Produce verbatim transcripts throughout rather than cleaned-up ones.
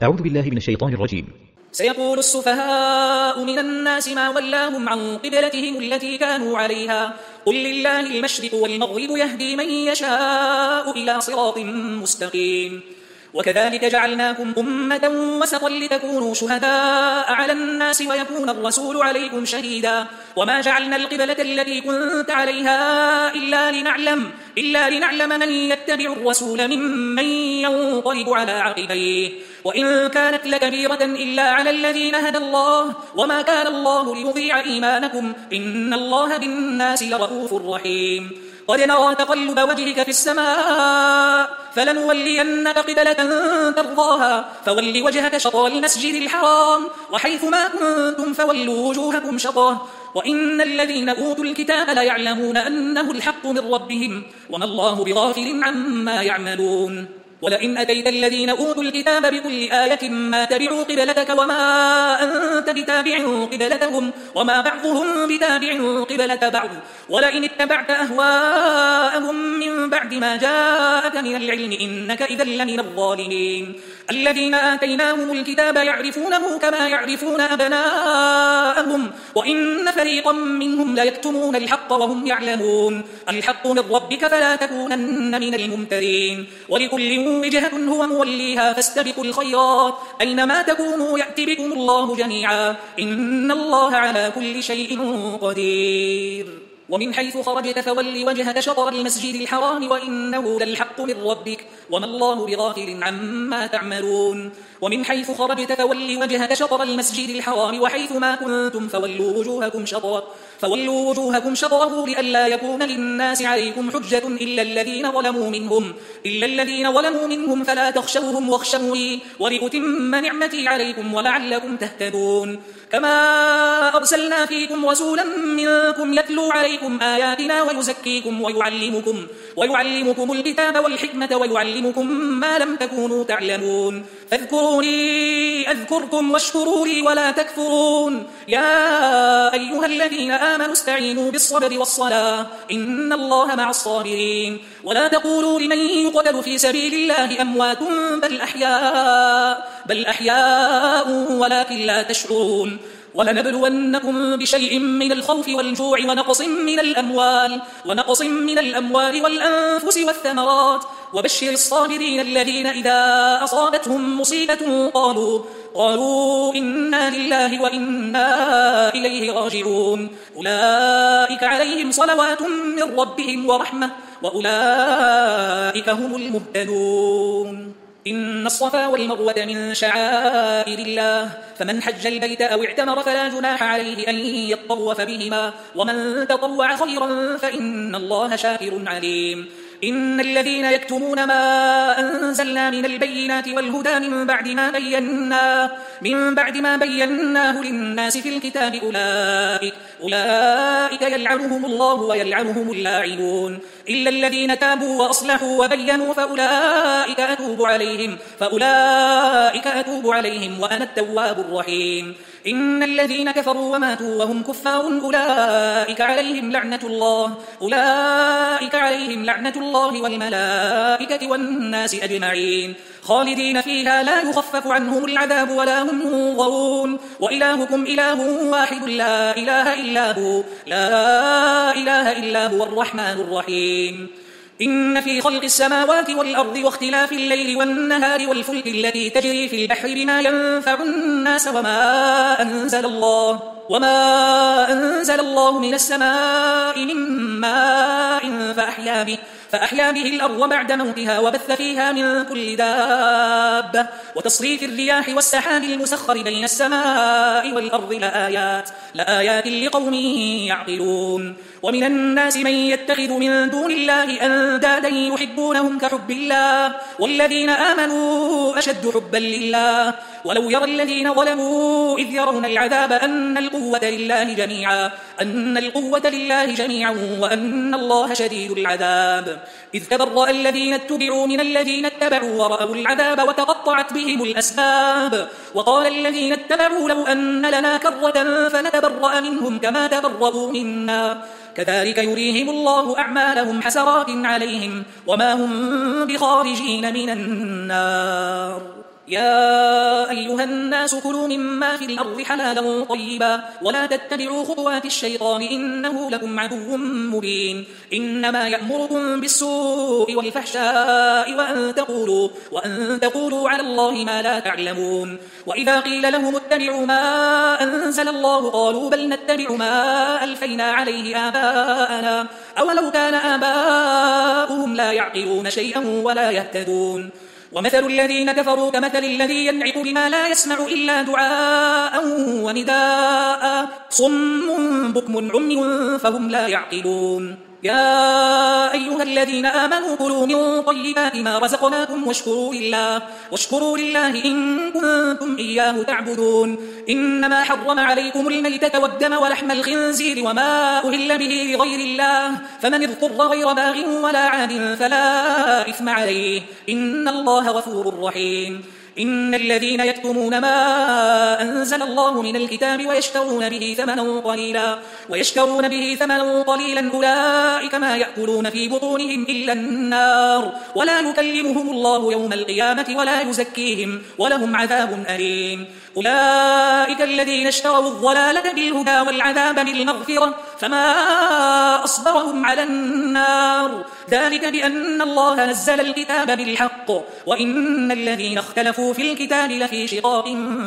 أعوذ بالله من الشيطان الرجيم. سيقول السفهاء من الناس ما ولاهم عن قبلتهم التي كانوا عليها قل لله المشرق والمغرب يهدي من يشاء إلى صراط مستقيم. وكذلك جعلناكم أمة وسطا لتكونوا شهداء على الناس ويكون الرسول عليكم شهيدا وما جعلنا القبلة التي كنت عليها إلا لنعلم, إلا لنعلم من يتبع الرسول ممن ينقلب على عقبيه وإن كانت لكبيرة إلا على الذين هدى الله وما كان الله ليضيع إيمانكم إن الله بالناس لرؤوف رحيم. قد نرى تقلب وجهك في السماء فلنولينك قبلة ترضاها فول وجهك شطر المسجد الحرام وحيث ما كنتم فولوا وجوهكم شطره وإن الذين أوتوا الكتاب ليعلمون أنه الحق من ربهم وما الله بغافل عما يعملون. ولئن أتيت الذين أوتوا الكتاب بكل آية ما تبعوا قبلتك وما أنت بتابع قبلتهم وما بعضهم بتابع قبلة بعض ولئن اتبعت أهواءهم من بعد ما جاءك من العلم إنك إذا لمن الظالمين. الذين آتيناهم الكتاب يعرفونه كما يعرفون أبناءهم وإن فريقا منهم ليكتمون الحق وهم يعلمون. الحق من ربك فلا تكونن من الممترين. ولكل وجهة هو موليها فاستبقوا الخيرات أينما تكونوا يأتي بكم الله جميعا إن الله على كل شيء قدير. ومن حيث خرجت فول وجهك شطر المسجد الحرام وإنه للحق من ربك وما الله بغافل عما تعملون. ومن حيث خرجت فول وجهك شطر المسجد الحرام وحيث ما كنتم فولوا وجوهكم شطره فولوا وجوهكم شطره لئلا يكون للناس عليكم حجة إلا الذين ظلموا منهم إلا الذين ظلموا منهم فلا تخشوهم واخشوني ولأتم نعمتي عليكم ولعلكم تهتدون. كما أرسلنا فيكم رسولا منكم يتلو عليكم آياتنا ويزكيكم ويعلمكم ويعلمكم الكتاب والحكمة ويعلمكم ما لم تكونوا تعلمون. فاذكروني أذكركم واشكروا لي ولا تكفرون. يا أيها الذين آمنوا استعينوا بالصبر والصلاة إن الله مع الصابرين. ولا تقولوا لمن يقتل في سبيل الله أموات بل أحياء بل أحياء ولكن لا تشعرون. ولنبلونكم بشيء من الخوف والجوع ونقص من الأموال ونقص من الأموال والأنفس والثمرات وبشر الصابرين الذين إذا أصابتهم مصيبة قالوا قالوا إنا لله وإنا إليه راجعون. أولئك عليهم صلوات من ربهم ورحمة وأولئك هم المهتدون. إن الصفا والمروة من شعائر الله فمن حج البيت أو اعتمر فلا جناح عليه أن يطوف بهما ومن تطوع خيرا فإن الله شاكر عليم. إن الذين يكتمون ما أنزلنا من البينات والهدى من بعد ما بيناه من بعد ما بيناه للناس في الكتاب أولئك أولئك يلعنهم الله ويلعنهم اللاعنون إلا الذين تابوا وأصلحوا وبينوا فأولئك أتوب عليهم فأولئك أتوب عليهم وأنا التواب الرحيم. إن الذين كفروا وماتوا وهم كفار أولئك عليهم لعنة الله أولئك عليهم لعنة الله والملائكة والناس أجمعين خالدين فيها لا يخفف عنهم العذاب ولا هم ينظرون. وإلهكم إله واحد لا إله إلا هو لا إله إلا هو الرحمن الرحيم. إن في خلق السماوات والأرض واختلاف الليل والنهار والفلك التي تجري في البحر بما ينفع الناس وما أنزل الله وما أنزل الله من السماء من ماء فأحيا به فأحيا به الأرض بعد موتها وبث فيها من كل دابة وتصريف الرياح والسحاب المسخر بين السماء والأرض لآيات لآيات لقوم يعقلون. ومن الناس من يتخذ من دون الله أندادا يحبونهم كحب الله والذين آمنوا أشد حبا لله ولو يرى الذين ظلموا إذ يرون العذاب أن القوة لله جميعا أن القوة لله جميعا وأن الله شديد العذاب. إذ تبرأ الذين اتبعوا من الذين اتبعوا ورأوا العذاب وتقطعت بهم الأسباب وقال الذين اتبعوا لو أن لنا كرة فنتبرأ منهم كما تبرأوا منا كذلك يريهم الله أعمالهم حسرات عليهم وما هم بخارجين من النار. يا أيها الناس كلوا مما في الأرض حلالا طيبا ولا تتبعوا خطوات الشيطان إنه لكم عدو مبين إنما يأمركم بالسوء والفحشاء وأن تقولوا, وأن تقولوا على الله ما لا تعلمون وإذا قيل لهم اتبعوا ما أنزل الله قالوا بل نتبع ما ألفينا عليه آباءنا أولو كان آباؤهم لا يعقلون شيئا ولا يهتدون ومثل الذين كفروا كمثل الذي ينعق بما لا يسمع إلا دعاء ونداء صم بكم عمي فهم لا يعقلون يا أيها الذين آمنوا كلوا من طيبات ما رزقناكم واشكروا لله, واشكروا لله إن كنتم إياه تعبدون إنما حرم عليكم الميتة والدم ولحم الخنزير وما أهل به لغير الله فمن اضطر غير باغ ولا عاد فلا إثم عليه إن الله غفور رحيم إن الذين يكتمون ما أنزل الله من الكتاب ويشترون به ثمنا قليلا ويشترون به ثمنا قليلا أولئك ما يأكلون في بطونهم إلا النار ولا يكلمهم الله يوم القيامة ولا يزكيهم ولهم عذاب أليم أولئك الذين اشتروا الضلالة بالهدى والعذاب بالمغفرة فما أصبرهم على النار ذلك بأن الله نزل الكتاب بالحق وإن الذين اختلفوا في الكتاب لفي شقاق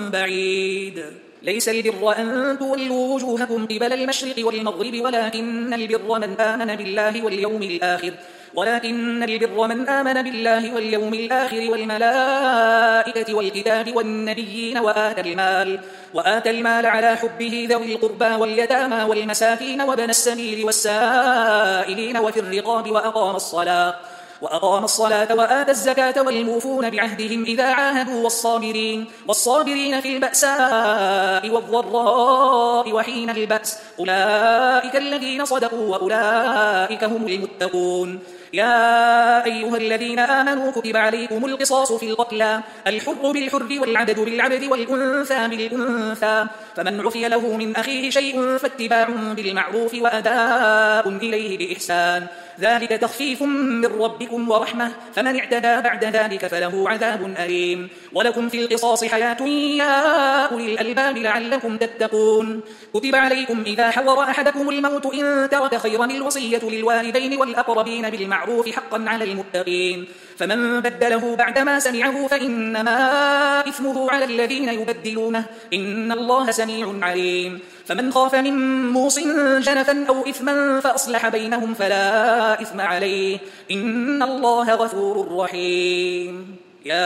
بعيد ليس البر أن تولوا وجوهكم قبل المشرق والمغرب ولكن البر من آمن بالله واليوم الآخر ولكن البر من آمن بالله واليوم الآخر والملائكة والكتاب والنبيين وآتى المال وآتى المال على حبه ذوي القربى واليتامى والمساكين وابن السبيل والسائلين وفي الرقاب وأقام الصلاة وأقام الصلاة وآتى الزكاة والموفون بعهدهم إذا عاهدوا والصابرين والصابرين في البأساء والضراء وحين البأس أولئك الذين صدقوا وأولئك هم المتقون يا أيها الذين آمنوا كتب عليكم القصاص في القتلى الحر بالحر والعبد بالعبد والأنثى بالأنثى فمن عفي له من أخيه شيء فاتباع بالمعروف وأداء إليه بإحسان ذلك تخفيف من ربكم ورحمة فمن اعتدى بعد ذلك فله عذاب أليم ولكم في القصاص حياة يا أولي الألباب لعلكم تتقون كتب عليكم إذا حضر أحدكم الموت إن ترك خيرا الوصية للوالدين والأقربين بالمعروف حقا على المتقين فمن بدله بعدما سمعه فإنما إثمه على الذين يبدلونه إن الله سميع عليم فمن خاف من موص جنفا أو إثما فأصلح بينهم فلا إثم عليه إن الله غفور رحيم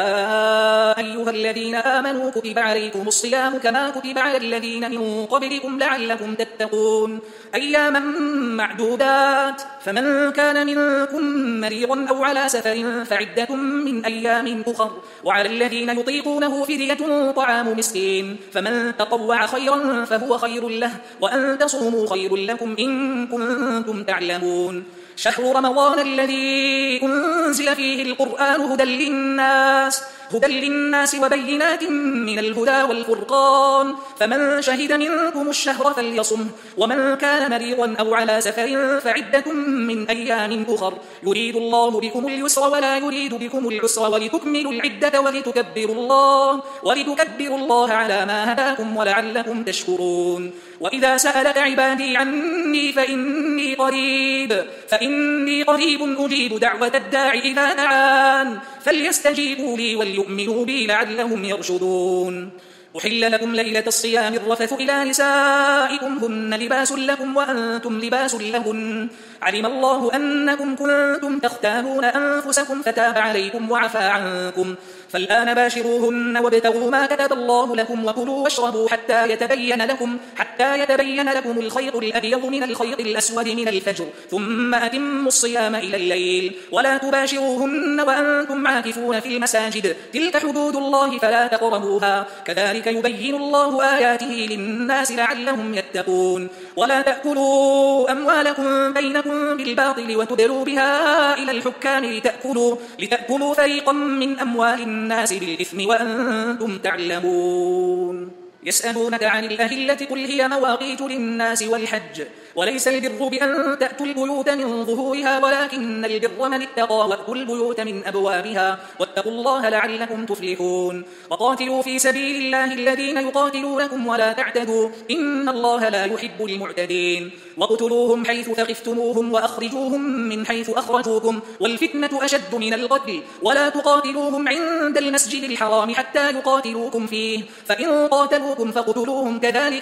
يا أيها الذين آمنوا كتب عليكم الصيام كما كتب على الذين من قبلكم لعلكم تتقون أياما معدودات فمن كان منكم مريضا أو على سفر فعدة من أيام أخر وعلى الذين يطيقونه فدية طعام مسكين فمن تطوع خيرا فهو خير له وأن تصوموا خير لكم إن كنتم تعلمون شهر رمضان الذي أنزل فيه القرآن هدى للناس هدى للناس وبينات من الهدى والفرقان فمن شهد منكم الشهر فليصمه ومن كان مريضا أو على سفر فعدة من أيام أخر يريد الله بكم اليسر ولا يريد بكم العسر ولتكملوا العدة ولتكبروا الله ولتكبروا الله على ما هداكم ولعلكم تشكرون وإذا سألك عبادي عني فإني قريب فإني قريب أجيب دعوة الداع إذا دعان فليستجيبوا لي وليؤمنوا بي لعلهم يرشدون أحل لكم ليلة الصيام الرفث إلى نسائكم هن لباس لكم وأنتم لباس لهن علم الله أنكم كنتم تختانون أنفسكم فتاب عليكم وعفى عنكم فالآن باشروهن وابتغوا ما كتب الله لكم وكلوا واشربوا حتى يتبين لكم حتى يتبين لكم الخيط الأبيض من الخيط الأسود من الفجر ثم أتموا الصيام إلى الليل ولا تباشروهن وأنتم عاكفون في المساجد تلك حدود الله فلا تقربوها كذلك يبين الله آياته للناس لعلهم يتقون ولا تأكلوا أموالكم بينكم بالباطل وتدلوا بها إلى الحكام لتأكلوا, لتأكلوا فريقا من أموال الناس بالإثم وأنتم تعلمون يسألونك عن الأهلة قل هي مواقيت للناس والحج وليس البر بأن تأتوا البيوت من ظهورها ولكن البر من اتقى وأتوا البيوت من أبوابها واتقوا الله لعلكم تفلحون وقاتلوا في سبيل الله الذين يقاتلونكم ولا تعتدوا إن الله لا يحب المعتدين واقتلوهم حيث ثقفتموهم وأخرجوهم من حيث أخرجوكم والفتنة أشد من القتل ولا تقاتلوهم عند المسجد الحرام حتى يقاتلوكم فيه فإن قاتلوكم فاقتلوهم كذلك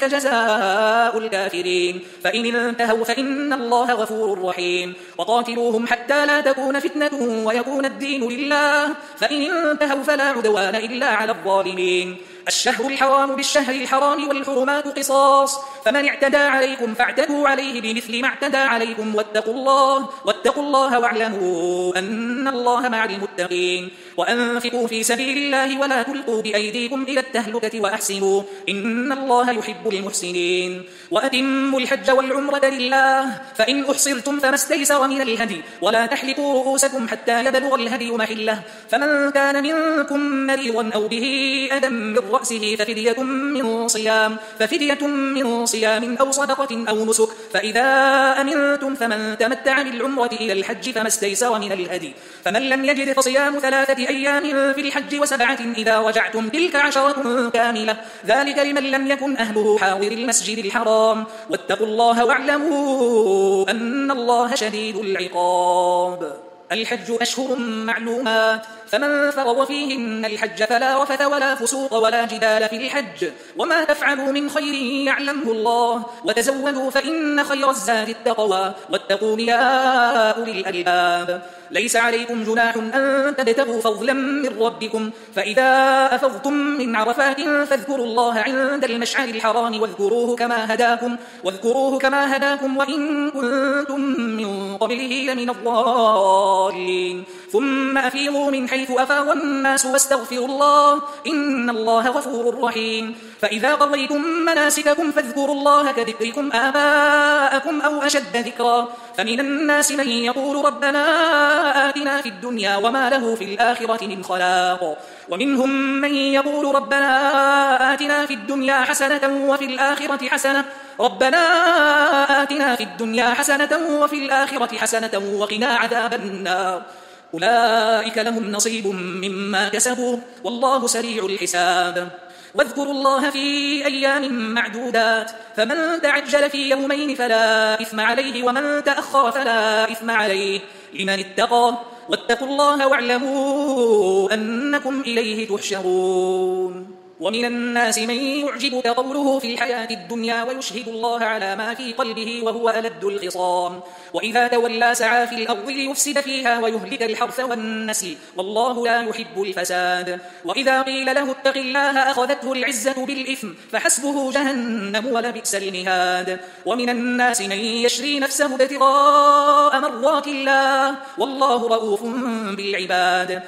جزاء الكافرين فإن انتهوا فإن الله غفور رحيم وقاتلوهم حتى لا تكون فتنة ويكون الدين لله فإن انتهوا فلا عدوان إلا على الظالمين الشهر الحرام بالشهر الحرام والحرمات قصاص فمن اعتدى عليكم فاعتدوا عليه بمثل ما اعتدى عليكم واتقوا الله واتقوا الله واعلموا أن الله مع المتقين وأنفقوا في سبيل الله ولا تلقوا بأيديكم إلى التهلكة وأحسنوا إن الله يحب المحسنين وأتموا الحج والعمرة لله فإن أحصرتم فما استيسر من الهدي ولا تحلقوا رؤوسكم حتى يبلغ الهدي محله فمن كان منكم مريضا أو به أذى من رأسه ففدية من صيام ففدية من صيام أو صدقة أو نسك فإذا أمنتم فمن تمتع بالعمرة إلى الحج فما استيسر من الهدي فمن لم يجد فصيام ثلاثة أيام في الحج وسبعة إذا رجعتم تلك عشرة كاملة ذلك لمن لم يكن أهله حاضر المسجد الحرام واتقوا الله واعلموا أن الله شديد العقاب الحج أشهر معلومات فمن فرض فيهن الحج فلا رفث ولا فسوق ولا جدال في الحج وما تفعلوا من خير يعلمه الله وتزودوا فإن خير الزاد التقوى واتقون يا أولي الألباب ليس عليكم جناح أن تبتغوا فضلا من ربكم فإذا أفضتم من عرفات فاذكروا الله عند المشعر الحرام واذكروه كما هداكم واذكروه كما هداكم وإن كنتم من قبله لمن الضالين ثم أفيضوا من حيث أفاض الناس واستغفروا الله إن الله غفور رحيم فإذا قضيتم مناسككم فاذكروا الله كذكركم آباءكم أو أشد ذكرا فمن الناس من يقول ربنا آتنا في الدنيا وما له في الآخرة من خلاق ومنهم من يقول ربنا آتنا في الدنيا حسنة وفي الآخرة حسنة ربنا آتنا في الدنيا حسنة وفي الآخرة حسنة وقنا عذاب النار أولئك لهم نصيب مما كسبوا والله سريع الحساب واذكروا الله في أيام معدودات فمن تعجل في يومين فلا إثم عليه ومن تأخر فلا إثم عليه لمن اتقى واتقوا الله واعلموا أنكم إليه تحشرون ومن الناس من يعجبك قوله في الحياة الدنيا ويشهد الله على ما في قلبه وهو ألد الخصام وإذا تولى سعى في الأرض ليفسد فيها ويهلك الحرث والنسل والله لا يحب الفساد وإذا قيل له اتق الله أخذته العزة بالإثم فحسبه جهنم ولبئس المهاد ومن الناس من يشري نفسه ابتغاء مرضات الله والله رؤوف بالعباد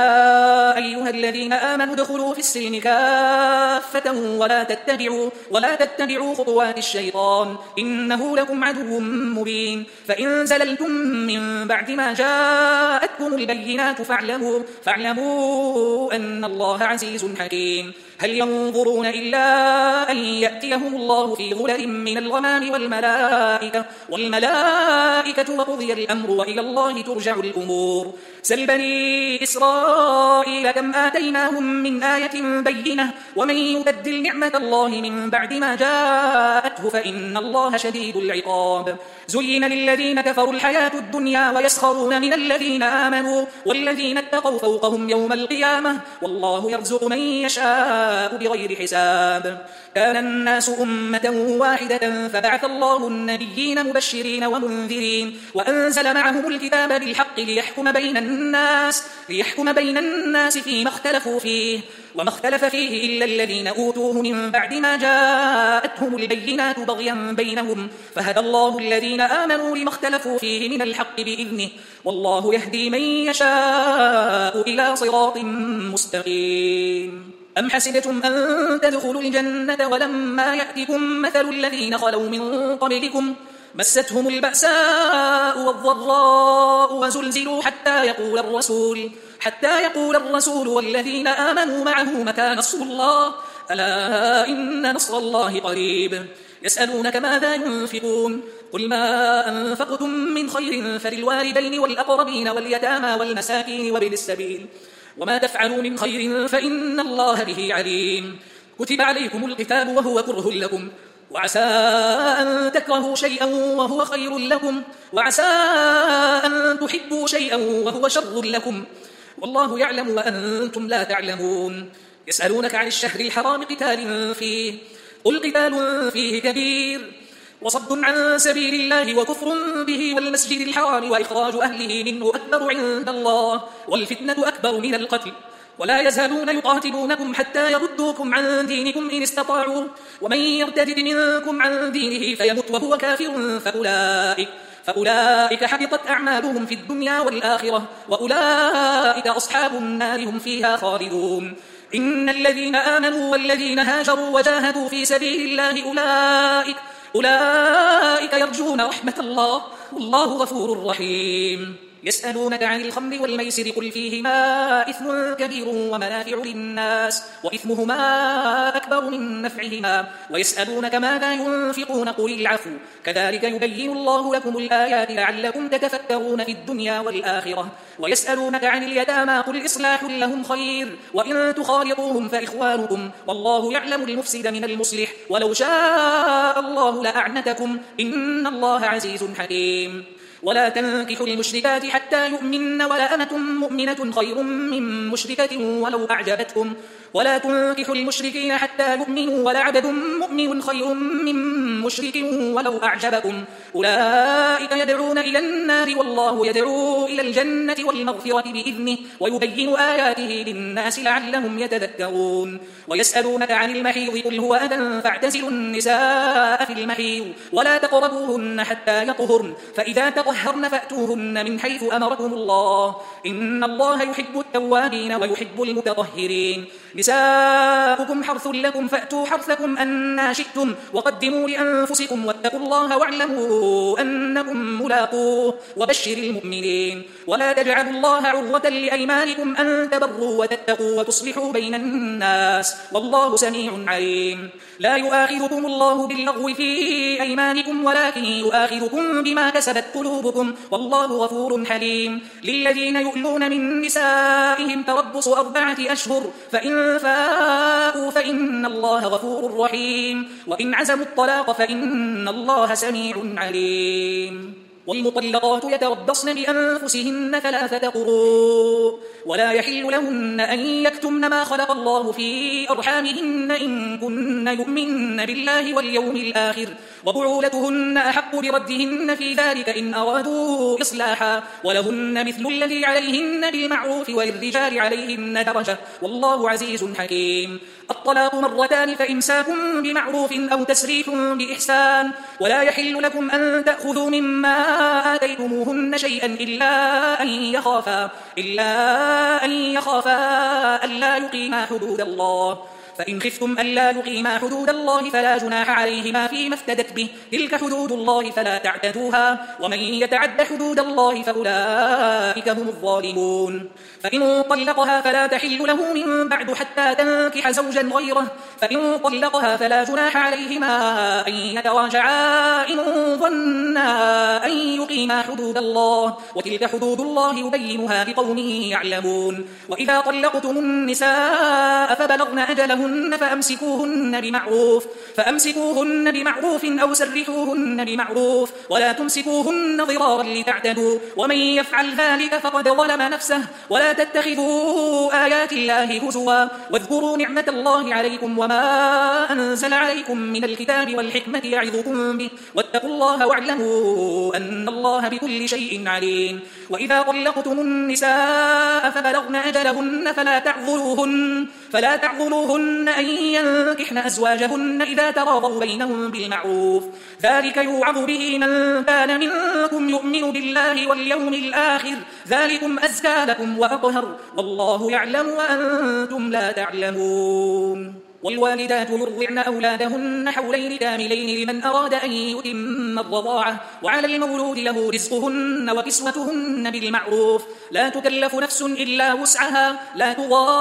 يا أيها الذين آمنوا ادخلوا في السلم كافة ولا تتبعوا ولا تتبعوا خطوات الشيطان إنه لكم عدو مبين فإن زللتم من بعد ما جاءتكم البينات فاعلموا فاعلموا أن الله عزيز حكيم هل ينظرون إلا أن يأتيهم الله في ظلل من الغمام والملائكة والملائكة وقضي الأمر وإلى الله ترجع الأمور سل بني إسرائيل كم آتيناهم من آية بينة ومن يبدل نعمة الله من بعد ما جاءته فإن الله شديد العقاب زين للذين كفروا الحياة الدنيا ويسخرون من الذين آمنوا والذين اتقوا فوقهم يوم القيامة والله يرزق من يشاء بغير حساب كان الناس أمة واحدة فبعث الله النبيين مبشرين ومنذرين وأنزل معهم الكتاب بالحق ليحكم بين الناس ليحكم بين الناس فيما اختلفوا فيه وما اختلف فيه إلا الذين أوتوه من بعد ما جاءتهم البينات بغيا بينهم فهدى الله الذين آمنوا لما اختلفوا فيه من الحق بإذنه والله يهدي من يشاء إلى صراط مستقيم أم حسبتم أن تدخلوا الجنة ولما يأتكم مثل الذين خلوا من قبلكم مستهم البأساء والضراء وزلزلوا حتى يقول الرسول حتى يقول الرسول والذين آمنوا معه متى نصر الله ألا إن نصر الله قريب يسألونك ماذا ينفقون قل ما أنفقتم من خير فللوالدين والأقربين واليتامى والمساكين وابن السبيل وما تفعلوا من خير فإن الله به عليم كتب عليكم القتال وهو كره لكم وعسى أن تكرهوا شيئا وهو خير لكم وعسى أن تحبوا شيئا وهو شر لكم والله يعلم وأنتم لا تعلمون يسألونك عن الشهر الحرام قتال فيه قل قتال فيه كبير وصد عن سبيل الله وكفر به والمسجد الحرام وإخراج أهله منه أكبر عند الله والفتنة أكبر من القتل ولا يزالون يقاتلونكم حتى يردوكم عن دينكم إن استطاعوا ومن يرتد منكم عن دينه فيمت وهو كافر فأولئك فأولئك حبطت أعمالهم في الدنيا والآخرة وأولئك أصحاب النار هم فيها خالدون إن الذين آمنوا والذين هاجروا وجاهدوا في سبيل الله أولئك أولئك يرجون رحمة الله والله غفور رحيم يسألونك عن الخمر والميسر قل فيهما إثم كبير ومنافع للناس وإثمهما أكبر من نفعهما ويسألونك ماذا ينفقون قل العفو كذلك يبين الله لكم الآيات لعلكم تتفكرون في الدنيا والآخرة ويسألونك عن اليتامى قل إصلاح لهم خير وإن تخالطوهم فإخوانكم والله يعلم المفسد من المصلح ولو شاء الله لأعنتكم إن الله عزيز حكيم ولا تنكحوا المشركات حتى يؤمن ولا أمة مؤمنة خير من مشركة ولو أعجبتكم ولا تنكحوا المشركين حتى يؤمنوا ولا عبد مؤمن خير من مشرك ولو أعجبكم أولئك يدعون إلى النار والله يدعو إلى الجنة والمغفرة بإذنه ويبين آياته للناس لعلهم يتذكرون ويسألونك عن المحيض قل هو أذى فاعتزلوا النساء في المحيض ولا تقربوهن حتى يطهرن فإذا تطهرن فأتوهن من حيث أمركم الله إن الله يحب التوابين ويحب المتطهرين نساؤكم حرث لكم فأتوا حرثكم أنا شئتم وقدموا لأنفسكم واتقوا الله واعلموا أنكم ملاقوه وبشر المؤمنين ولا تجعلوا الله عرضة لأيمانكم أن تبروا وتتقوا وتصلحوا بين الناس والله سميع عليم لا يؤاخذكم الله باللغو في أيمانكم ولكن يؤاخذكم بما كسبت قلوبكم والله غفور حليم للذين يؤلون من نسائهم تربص أربعة أشهر فإن فاءوا فإن الله غفور رحيم وإن عزموا الطلاق فإن الله سميع عليم والمطلقات يتربصن بأنفسهن ثلاثة قروء ولا يحل لهن أن يكتمن ما خلق الله في أرحامهن إن كن يؤمن بالله واليوم الآخر وبعولتهن أحق بردهن في ذلك إن أرادوا إصلاحا ولهن مثل الذي عليهن بالمعروف وللرجال عليهن درجة والله عزيز حكيم الطلاق مرتان فإمساك بمعروف أو تسريح بإحسان ولا يحل لكم أن تأخذوا مما آتيتموهن شيئا إلا أن يخافا إلا أن يخافا ألا يقيما حدود الله فإن خفتم ألا يقيما حدود الله فلا جناح عليهما فيما افتدت به تلك حدود الله فلا تعتدوها ومن يتعد حدود الله فأولئك هم الظالمون فإن طلقها فلا تحل له من بعد حتى تنكح زوجا غيره فإن طلقها فلا جناح عليهما أن يتراجعا إن ظنا أن يقيما حدود الله وتلك حدود الله يبينها لقوم يعلمون وإذا طلقتم النساء فبلغن أجلهن فأمسكوهن بمعروف فأمسكوهن بمعروف أو سرحوهن بمعروف ولا تمسكوهن ضرارا لتعتدوا ومن يفعل ذلك فقد ظلم نفسه ولا تتخذوا آيات الله هزوا واذكروا نعمة الله عليكم وما أنزل عليكم من الكتاب والحكمة يعظكم به واتقوا الله واعلموا أن الله بكل شيء عليم وإذا طلقتم النساء فبلغن أجلهن فلا تعذروهن فلا تعذروهن أن ينكحن أزواجهن إذا تراضوا بينهم بالمعروف ذلك يوعظ به من كان منكم يؤمن بالله واليوم الآخر ذلكم أزكى لكم وأطهر والله يعلم وأنتم لا تعلمون والوالدات يرضعن أولادهن حولين كاملين لمن أراد أن يتم الرضاعة وعلى المولود له رزقهن وكسوتهن بالمعروف لا تكلف نفس إلا وسعها لا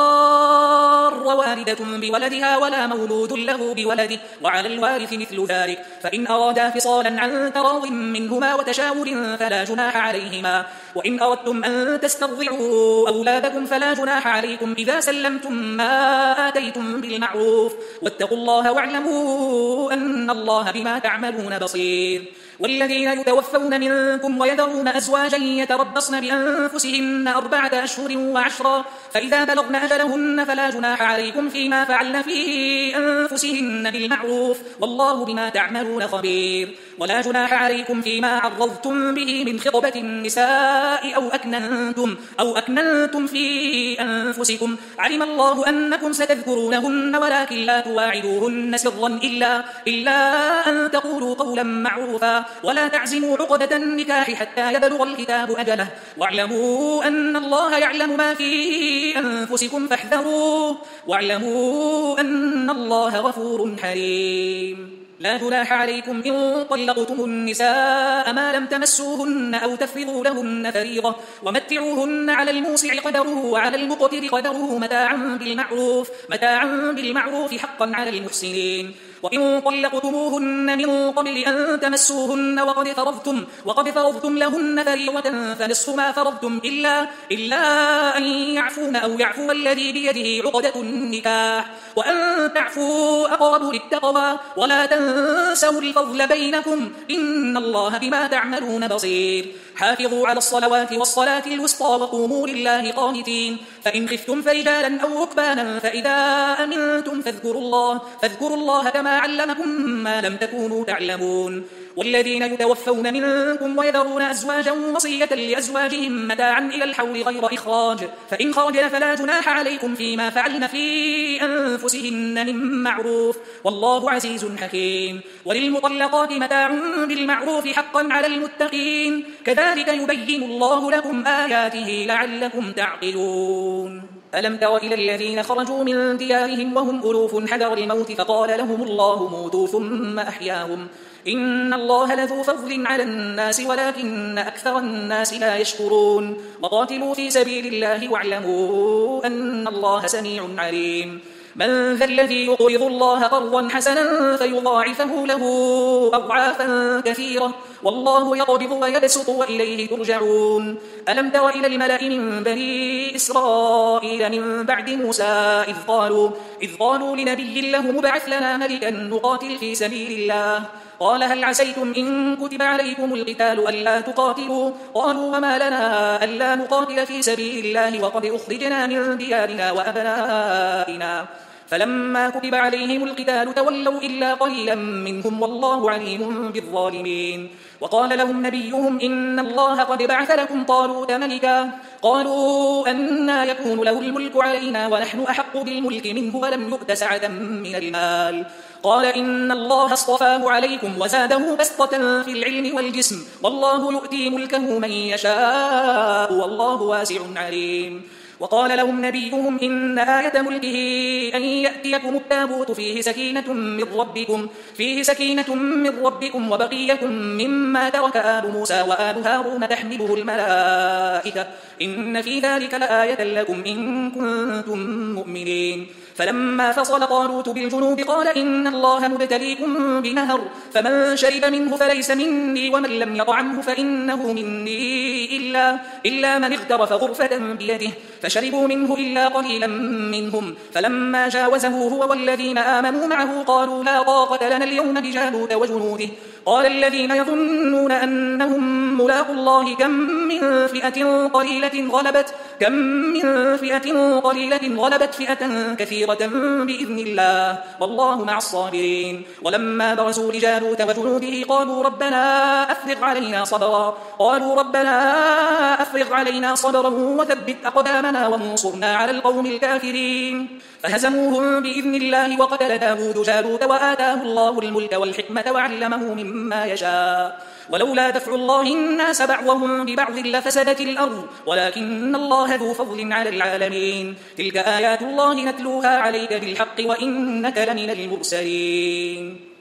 تضار والدة بولدها ولا مولود له بولده وعلى الوارث مثل ذلك فإن أرادا فصالا عن تراض منهما وتشاور فلا جناح عليهما وإن أردتم أن تسترضعوا أولادكم فلا جناح عليكم إذا سلمتم ما آتيتم بالمعروف واتقوا الله واعلموا أن الله بما تعملون بصير والذين يتوفون منكم ويذرون أزواجا يتربصن بأنفسهن أربعة أشهر وعشرا فإذا بلغن أجلهن فلا جناح عليكم فيما فعلن في أنفسهن بالمعروف والله بما تعملون خبير ولا جناح عليكم فيما عرضتم به من خطبة النساء أو أكننتم, أو أكننتم في أنفسكم علم الله أنكم ستذكرونهن ولكن لا تواعدوهن سرا إلا, إلا أن تقولوا قولا معروفا ولا تعزموا عقدة النكاح حتى يبلغ الكتاب أجله واعلموا أن الله يعلم ما في أنفسكم فاحذروه واعلموا أن الله غفور حليم لا جناح عليكم إن طلقتم النساء ما لم تمسوهن أو تفرضوا لهن فريضة ومتعوهن على الموسع قدره وعلى المقتر قدره متاعا بالمعروف, متاعا بالمعروف حقا على المحسنين وإن طلقتموهن من قبل أن تمسوهن وقد فرضتم, وقد فرضتم لهن فريضة فنصف ما فرضتم إلا, إلا أن يعفون أو يعفو الذي بيده عقدة النكاح وأن تعفوا أقرب للتقوى ولا تنسوا الفضل بينكم إن الله بما تعملون بصير حافظوا على الصلوات والصلاة الوسطى وقوموا لله قانتين فإن خفتم فرجالا أو ركبانا فإذا أمنتم فاذكروا الله, فاذكروا الله كما علمكم ما لم تكونوا تعلمون والذين يتوفون منكم ويذرون أزواجا وصية لأزواجهم متاعا إلى الحول غير إخراج فإن خرجن فلا جناح عليكم فيما فعلن في أنفسهن من معروف والله عزيز حكيم وللمطلقات متاع بالمعروف حقا على المتقين كذلك يبين الله لكم آياته لعلكم تعقلون ألم تر إلى الذين خرجوا من ديارهم وهم ألوف حذر الموت فقال لهم الله موتوا ثم أحياهم إن الله لذو فضل على الناس ولكن أكثر الناس لا يشكرون وقاتلوا في سبيل الله واعلموا أن الله سميع عليم من ذا الذي يقرض الله قرضا حسنا فيضاعفه له أضعافا كثيرة والله يقبض ويبسط وإليه ترجعون ألم تر إلى الملأ من بني إسرائيل من بعد موسى إذ قالوا, إذ قالوا لنبي له مبعث لنا ملكا نقاتل في سبيل الله قال هل عسيتم إن كتب عليكم القتال ألا تقاتلوا قالوا وما لنا ألا نقاتل في سبيل الله وقد أخرجنا من ديارنا وأبنائنا فلما كتب عليهم القتال تولوا إلا قليلا منهم والله عليم بالظالمين وقال لهم نبيهم إن الله قد بعث لكم طالوت ملكا قالوا أنى يكون له الملك علينا ونحن أحق بالملك منه ولم يؤت سعة من المال قال إن الله اصطفاه عليكم وزاده بسطة في العلم والجسم والله يؤتي ملكه من يشاء والله واسع عليم وقال لهم نبيهم إن آية ملكه أن يأتيكم التابوت فيه سكينة من ربكم فيه سكينة من ربكم وبقية مما ترك آل موسى وآل هارون تحمله الملائكة إن في ذلك لآية لكم إن كنتم مؤمنين فلما فصل طالوت بالجنود قال إن الله مبتليكم بنهر فمن شرب منه فليس مني ومن لم يطعمه فإنه مني إلا, إلا من اغترف غرفة بيده فشربوا منه إلا قليلا منهم فلما جاوزه هو والذين آمنوا معه قالوا لا طاقة لنا اليوم بجالوت وجنوده قال الذين يظنون أنهم ملاقوا الله كم من فئة قليلة غلبت كم من فئة قليلة غلبت فئة كثيرة بإذن الله والله مع الصابرين ولما برزوا لجالوت وجنوده قالوا ربنا أفرغ علينا صبرا قالوا ربنا أفرغ علينا صبرا وثبت أقدامنا وانصرنا على القوم الكافرين فهزموهم بإذن الله وقتل داود جالوت وآتاه الله الملك والحكمة وعلمه مما يشاء ولولا دفع الله الناس بعضهم ببعض لفسدت الأرض ولكن الله ذو فضل على العالمين. تلك آيات الله نتلوها عليك بالحق وإنك لمن المرسلين.